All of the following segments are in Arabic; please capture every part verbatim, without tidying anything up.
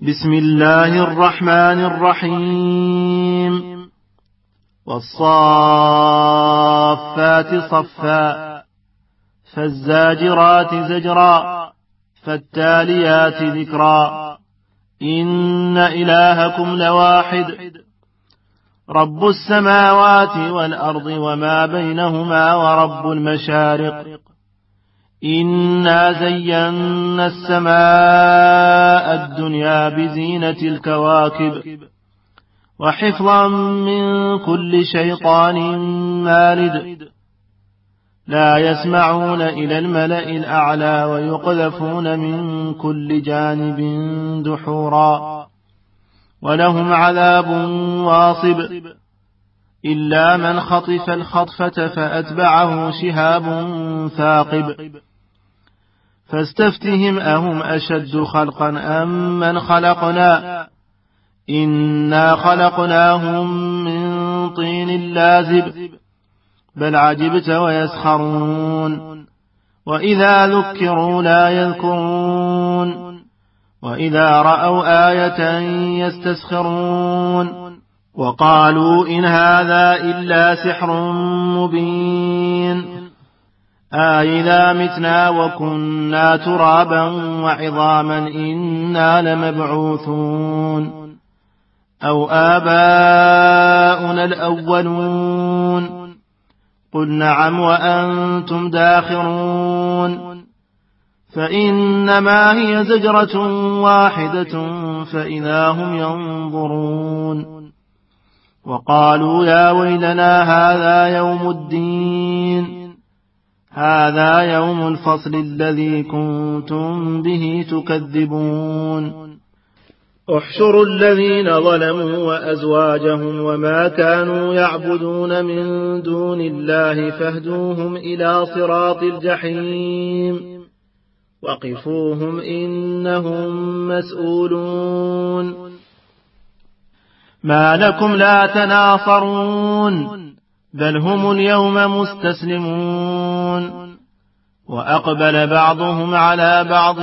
بسم الله الرحمن الرحيم والصافات صفا فالزاجرات زجرا فالتاليات ذكرا إن إلهكم لواحد رب السماوات والأرض وما بينهما ورب المشارق إنا زينا السماء الدنيا بزينة الكواكب وحفظا من كل شيطان مارد لا يسمعون إلى الملأ الأعلى ويقذفون من كل جانب دحورا ولهم عذاب واصب إلا من خطف الخطفة فأتبعه شهاب ثاقب فاستفتهم أهم أشد خلقا أم من خلقنا إنا خلقناهم من طين لازب بل عجبت ويسخرون وإذا ذكروا لا يذكرون وإذا رأوا آية يستسخرون وقالوا إن هذا إلا سحر مبين أإذا متنا وكنا ترابا وعظاما إنا لمبعوثون أو آباؤنا الأولون قل نعم وأنتم داخرون فإنما هي زجرة واحدة فإذا هم ينظرون وقالوا يا ويلنا هذا يوم الدين هذا يوم الفصل الذي كنتم به تكذبون احشروا الذين ظلموا وأزواجهم وما كانوا يعبدون من دون الله فاهدوهم إلى صراط الجحيم وقفوهم إنهم مسؤولون ما لكم لا تناصرون بل هم اليوم مستسلمون وأقبل بعضهم على بعض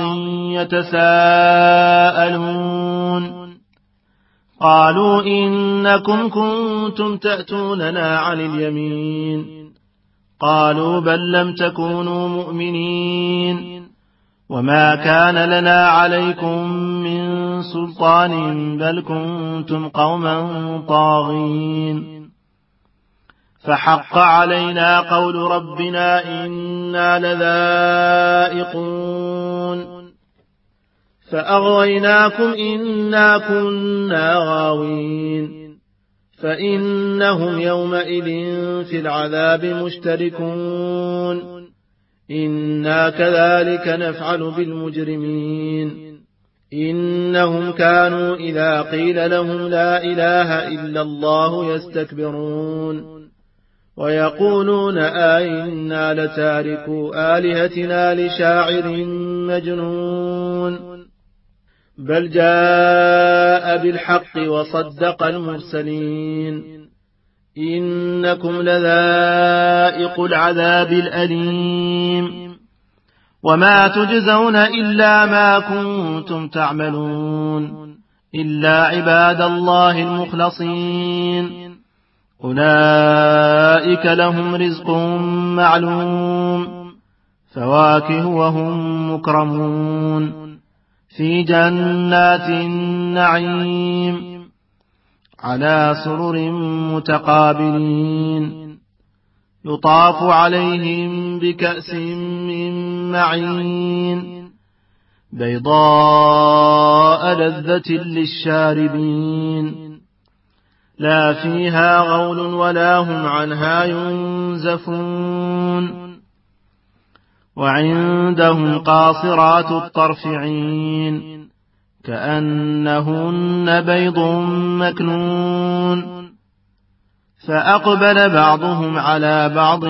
يتساءلون قالوا إنكم كنتم تأتوننا عن اليمين قالوا بل لم تكونوا مؤمنين وما كان لنا عليكم من سلطان بل كنتم قوما طاغين فحق علينا قول ربنا إنا لذائقون فأغويناكم إنا كنا غاوين فإنهم يومئذ في العذاب مشتركون إنا كذلك نفعل بالمجرمين إنهم كانوا إذا قيل لهم لا إله إلا الله يستكبرون ويقولون آئنا لتاركوا آلهتنا لشاعر مجنون بل جاء بالحق وصدق المرسلين إنكم لذائق العذاب الأليم وما تجزون إلا ما كنتم تعملون إلا عباد الله المخلصين أولئك لهم رزق معلوم فواكه وهم مكرمون في جنات النعيم على سرر متقابلين يطاف عليهم بكأس من معين بيضاء لذة للشاربين لا فيها غول ولا هم عنها ينزفون وعندهم قاصرات الطرف عين كأنهن بيض مكنون فأقبل بعضهم على بعض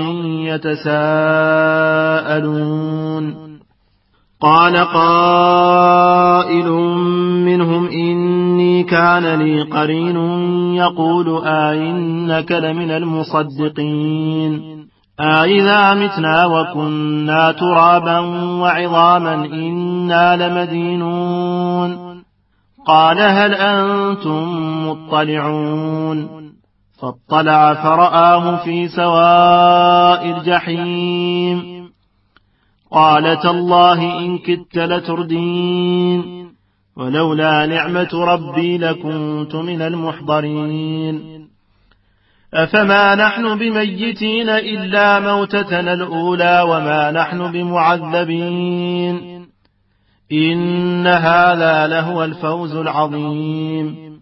يتساءلون قال قائل منهم إني كان لي قرين يقول آئنك لمن المصدقين آئذا متنا وكنا ترابا وعظاما إنا لمدينون قال هل أنتم مطلعون فاطلع فرآه في سواء الجحيم قال تالله إن كدت لتردين ولولا نعمة ربي لكنت من المحضرين أفما نحن بميتين إلا موتتنا الأولى وما نحن بمعذبين إن هذا لهو الفوز العظيم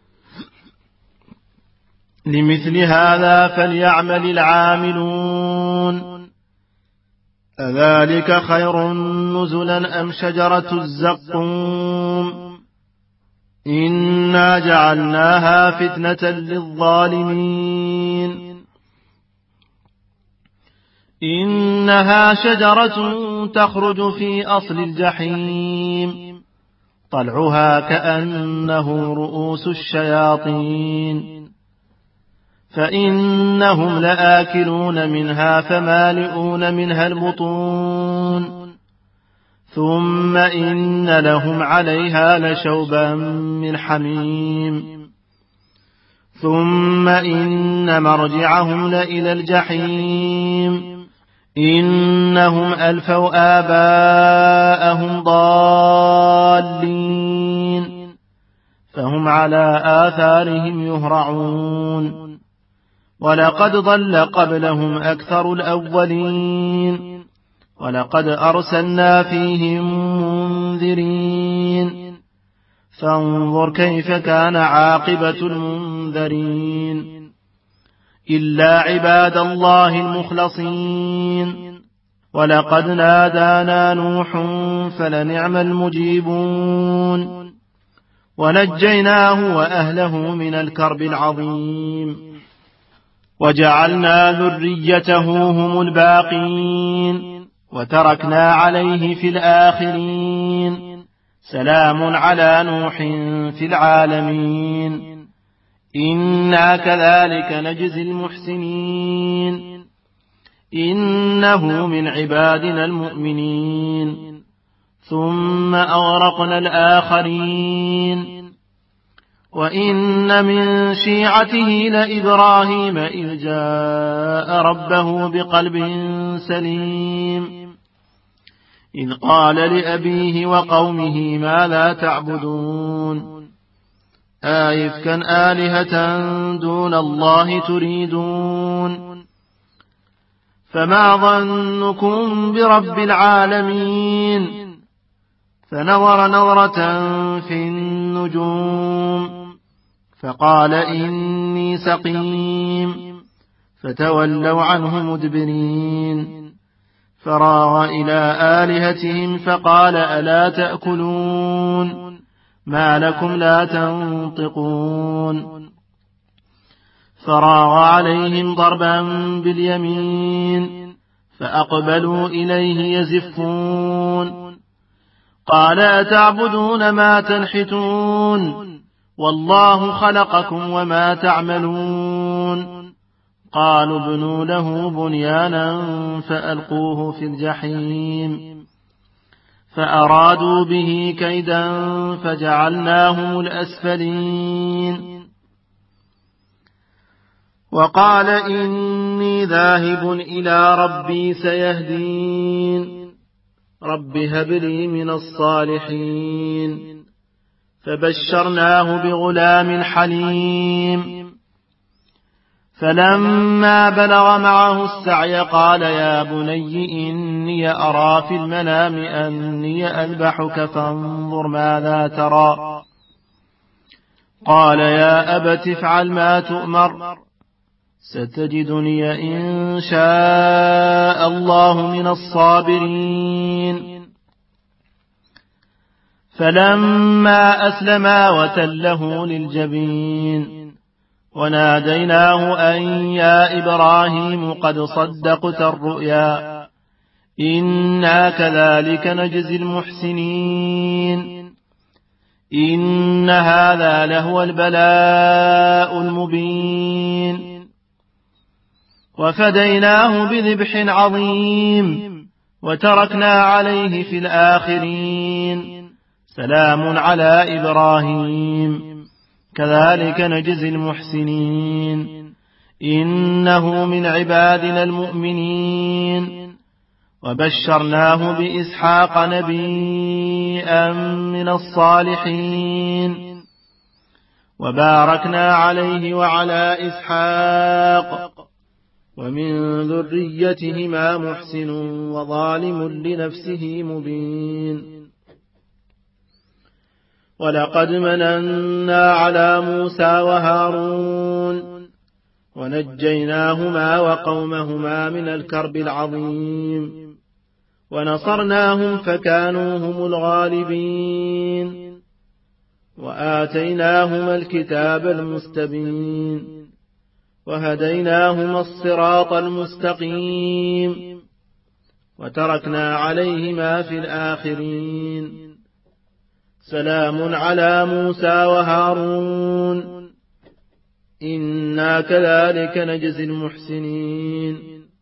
لمثل هذا فليعمل العاملون أذلك خير نزلا أم شجرة الزقوم إنا جعلناها فتنة للظالمين إنها شجرة تخرج في أصل الجحيم طلعها كأنه رؤوس الشياطين فإنهم لآكلون منها فمالئون منها البطون ثم إن لهم عليها لشوبا من حميم ثم إن مرجعهم لإلى الجحيم إنهم ألفوا آباءهم ضالين فهم على آثارهم يهرعون ولقد ضل قبلهم أكثر الأولين ولقد أرسلنا فيهم منذرين فانظر كيف كان عاقبة المنذرين إلا عباد الله المخلصين ولقد نادانا نوح فلنعم المجيبون ونجيناه وأهله من الكرب العظيم وجعلنا ذريته هم الباقين وتركنا عليه في الآخرين سلام على نوح في العالمين إنا كذلك نجزي المحسنين إنه من عبادنا المؤمنين ثم أغرقنا الآخرين وإن من شيعته لإبراهيم إذ جاء ربه بقلب سليم إذ قال لأبيه وقومه ما لا تعبدون آئفكا آلهة دون الله تريدون فما ظنكم برب العالمين فنظر نظرة في النجوم فقال إني سقيم فتولوا عنه مدبرين فراغ إلى آلهتهم فقال ألا تأكلون ما لكم لا تنطقون فراغ عليهم ضربا باليمين فأقبلوا إليه يزفون قال أتعبدون ما تنحتون والله خلقكم وما تعملون قالوا ابنوا له بنيانا فألقوه في الجحيم فأرادوا به كيدا فجعلناهم الأسفلين وقال إني ذاهب إلى ربي سيهدين رب هب لي من الصالحين فبشرناه بغلام حليم فلما بلغ معه السعي قال يا بني إني أرى في المنام أني أذبحك فانظر ماذا ترى قال يا أبت افعل ما تؤمر ستجدني إن شاء الله من الصابرين فلما أسلما وتله للجبين وناديناه أن يا إبراهيم قد صدقت الرؤيا إنا كذلك نجزي المحسنين إن هذا لهو البلاء المبين وفديناه بذبح عظيم وتركنا عليه في الآخرين سلام على إبراهيم كذلك نجزي المحسنين إنه من عبادنا المؤمنين وبشرناه بإسحاق نبيا من الصالحين وباركنا عليه وعلى إسحاق ومن ذريتهما محسن وظالم لنفسه مبين ولقد مننا على موسى وهارون ونجيناهما وقومهما من الكرب العظيم ونصرناهم فكانوا هم الغالبين وآتيناهما الكتاب المستبين وهديناهما الصراط المستقيم وتركنا عليهما في الآخرين سلام على موسى وهارون إنا كذلك نجزي المحسنين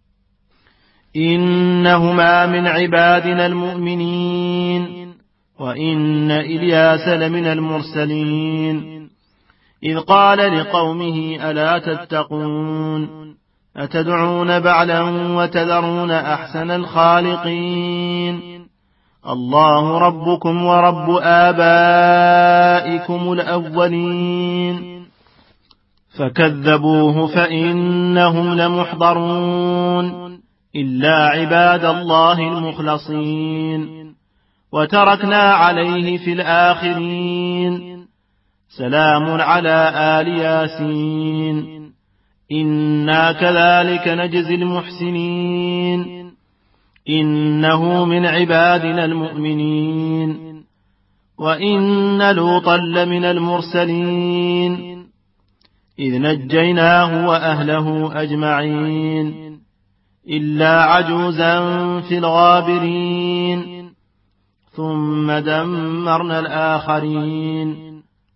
إنهما من عبادنا المؤمنين وإن إلياس لمن المرسلين إذ قال لقومه ألا تتقون أتدعون بعلا وتذرون أحسن الخالقين الله ربكم ورب آبائكم الأولين فكذبوه فإنهم لمحضرون إلا عباد الله المخلصين وتركنا عليه في الآخرين سلام على آل ياسين إنا كذلك نجزي المحسنين إنه من عبادنا المؤمنين وإن لوطا لمن المرسلين إذ نجيناه وأهله أجمعين إلا عجوزا في الغابرين ثم دمرنا الآخرين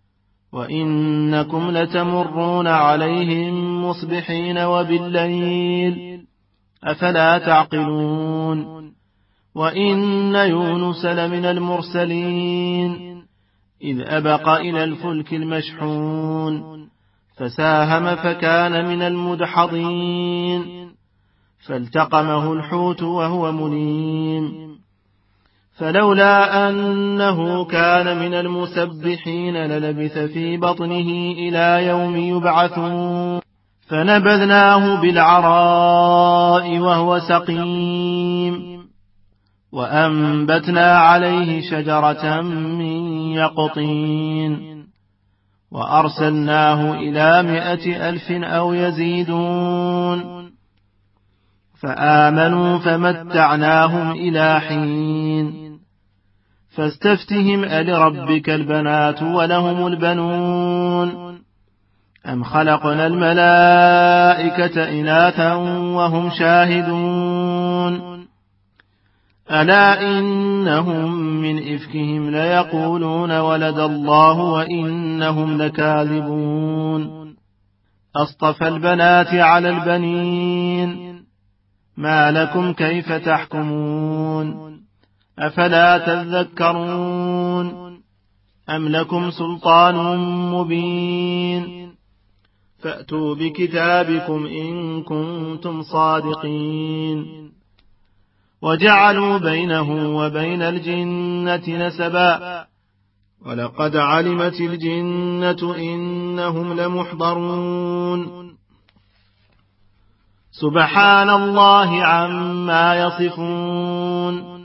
وإنكم لتمرون عليهم مصبحين وبالليل أفلا تعقلون وإن يونس لمن المرسلين إذ أبق إلى الفلك المشحون فساهم فكان من المدحضين فالتقمه الحوت وهو مليم فلولا أنه كان من المسبحين للبث في بطنه إلى يوم يبعثون فنبذناه بالعراء وهو سقيم وأنبتنا عليه شجرة من يقطين وأرسلناه إلى مائة ألف أو يزيدون فآمنوا فمتعناهم إلى حين فاستفتهم ألربك البنات ولهم البنون أم خلقنا الملائكة إناثا وهم شاهدون ألا إنهم من إفكهم ليقولون ولد الله وإنهم لكاذبون أصطفى البنات على البنين ما لكم كيف تحكمون أفلا تذكرون أم لكم سلطان مبين فأتوا بكتابكم إن كنتم صادقين وجعلوا بينه وبين الجنة نسبا ولقد علمت الجنة إنهم لمحضرون سبحان الله عما يصفون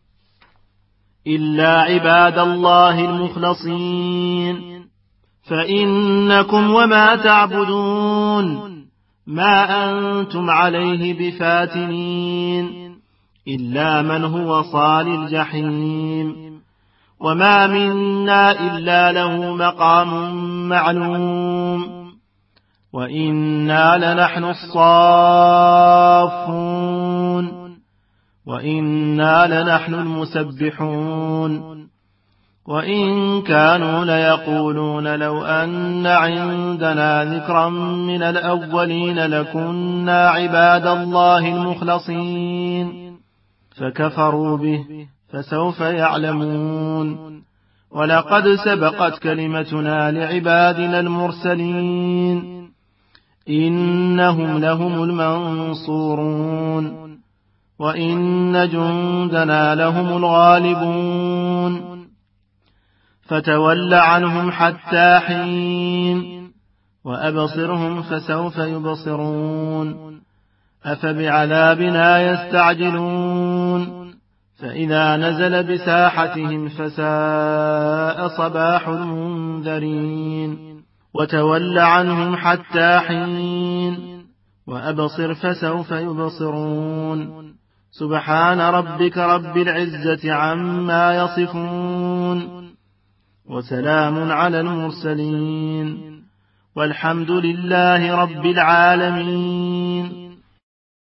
إلا عباد الله المخلصين فإنكم وما تعبدون ما أنتم عليه بفاتنين إلا من هو صال الجحيم وما منا إلا له مقام معلوم وإنا لنحن الصافون وإنا لنحن المسبحون وإن كانوا ليقولون لو أن عندنا ذكرا من الأولين لكنا عباد الله المخلصين فكفروا به فسوف يعلمون ولقد سبقت كلمتنا لعبادنا المرسلين إنهم لهم المنصورون وإن جندنا لهم الغالبون فتول عنهم حتى حين وأبصرهم فسوف يبصرون أفبعذابنا يستعجلون فإذا نزل بساحتهم فساء صباح المنذرين وتول عنهم حتى حين وأبصر فسوف يبصرون سبحان ربك رب العزة عما يصفون وسلام على المرسلين والحمد لله رب العالمين.